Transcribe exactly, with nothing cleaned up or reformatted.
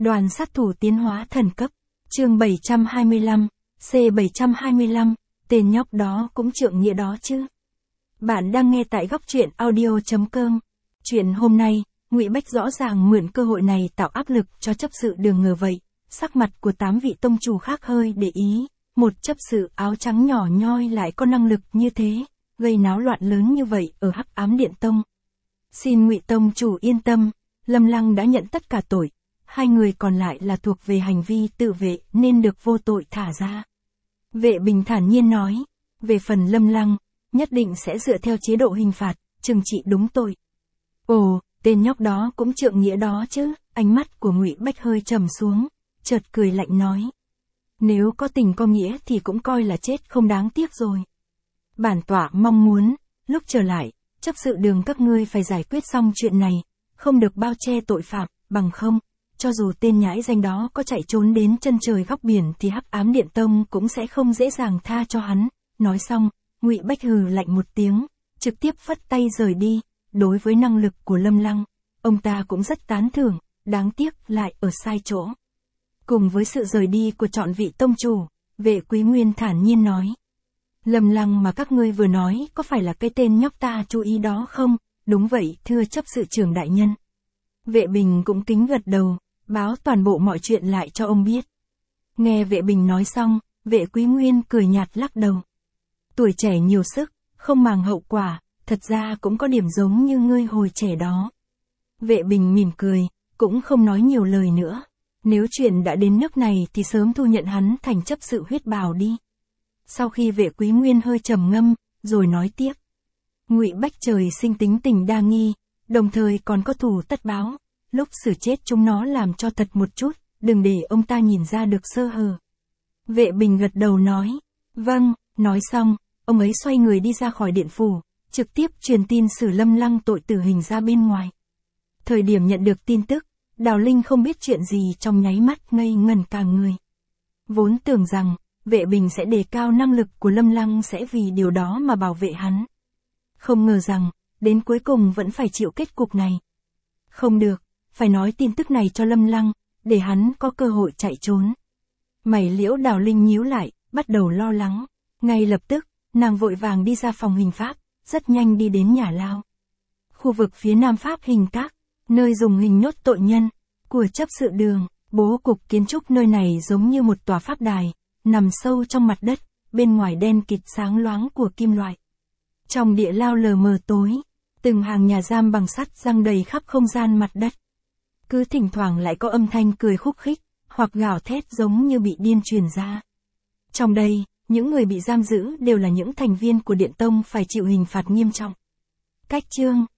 Đoàn sát thủ tiến hóa thần cấp. Chương bảy trăm hai mươi lăm, C bảy trăm hai mươi lăm, tên nhóc đó cũng trượng nghĩa đó chứ. Bạn đang nghe tại góc truyện audio chấm com. Chuyện hôm nay, Ngụy Bách rõ ràng mượn cơ hội này tạo áp lực cho chấp sự Đường ngờ vậy. Sắc mặt của tám vị tông chủ khác hơi để ý, một chấp sự áo trắng nhỏ nhoi lại có năng lực như thế, gây náo loạn lớn như vậy ở Hắc Ám Điện Tông. Xin Ngụy tông chủ yên tâm, Lâm Lăng đã nhận tất cả tội, hai người còn lại là thuộc về hành vi tự vệ nên được vô tội thả ra. Vệ Bình thản nhiên nói, về phần Lâm Lăng, nhất định sẽ dựa theo chế độ hình phạt, trừng trị đúng tội. Ồ, tên nhóc đó cũng trượng nghĩa đó chứ, ánh mắt của Ngụy Bách hơi trầm xuống, chợt cười lạnh nói. Nếu có tình có nghĩa thì cũng coi là chết không đáng tiếc rồi. Bản tọa mong muốn, lúc trở lại, chấp sự Đường các ngươi phải giải quyết xong chuyện này, không được bao che tội phạm, bằng không, cho dù tên nhãi danh đó có chạy trốn đến chân trời góc biển thì Hắc Ám Điện Tông cũng sẽ không dễ dàng tha cho hắn. Nói xong, Ngụy Bách hừ lạnh một tiếng, trực tiếp phất tay rời đi. Đối với năng lực của Lâm Lăng, ông ta cũng rất tán thưởng, đáng tiếc lại ở sai chỗ. Cùng với sự rời đi của trọn vị tông chủ, Vệ Quý Nguyên thản nhiên nói. Lâm Lăng mà các ngươi vừa nói có phải là cái tên nhóc ta chú ý đó không? Đúng vậy, thưa chấp sự trưởng đại nhân. Vệ Bình cũng kính gật đầu, báo toàn bộ mọi chuyện lại cho ông biết. Nghe Vệ Bình nói xong, Vệ Quý Nguyên cười nhạt lắc đầu. Tuổi trẻ nhiều sức, không màng hậu quả, thật ra cũng có điểm giống như ngươi hồi trẻ đó. Vệ Bình mỉm cười, cũng không nói nhiều lời nữa. Nếu chuyện đã đến nước này thì sớm thu nhận hắn thành chấp sự huyết bào đi. Sau khi Vệ Quý Nguyên hơi trầm ngâm, rồi nói tiếp. Ngụy Bách trời sinh tính tình đa nghi, đồng thời còn có thù tất báo. Lúc xử chết chúng nó làm cho thật một chút, đừng để ông ta nhìn ra được sơ hở. Vệ Bình gật đầu nói. Vâng, nói xong, ông ấy xoay người đi ra khỏi điện phủ, trực tiếp truyền tin xử Lâm Lăng tội tử hình ra bên ngoài. Thời điểm nhận được tin tức, Đào Linh không biết chuyện gì trong nháy mắt ngây ngẩn cả người. Vốn tưởng rằng, Vệ Bình sẽ đề cao năng lực của Lâm Lăng sẽ vì điều đó mà bảo vệ hắn. Không ngờ rằng, đến cuối cùng vẫn phải chịu kết cục này. Không được, phải nói tin tức này cho Lâm Lăng, để hắn có cơ hội chạy trốn. Mày liễu Đào Linh nhíu lại, bắt đầu lo lắng. Ngay lập tức, nàng vội vàng đi ra phòng hình pháp, rất nhanh đi đến nhà lao. Khu vực phía nam pháp hình các, nơi dùng hình nhốt tội nhân, của chấp sự Đường. Bố cục kiến trúc nơi này giống như một tòa pháp đài, nằm sâu trong mặt đất, bên ngoài đen kịt sáng loáng của kim loại. Trong địa lao lờ mờ tối, từng hàng nhà giam bằng sắt giăng đầy khắp không gian mặt đất. Cứ thỉnh thoảng lại có âm thanh cười khúc khích, hoặc gào thét giống như bị điên truyền ra. Trong đây, những người bị giam giữ đều là những thành viên của Điện Tông phải chịu hình phạt nghiêm trọng. Cách chương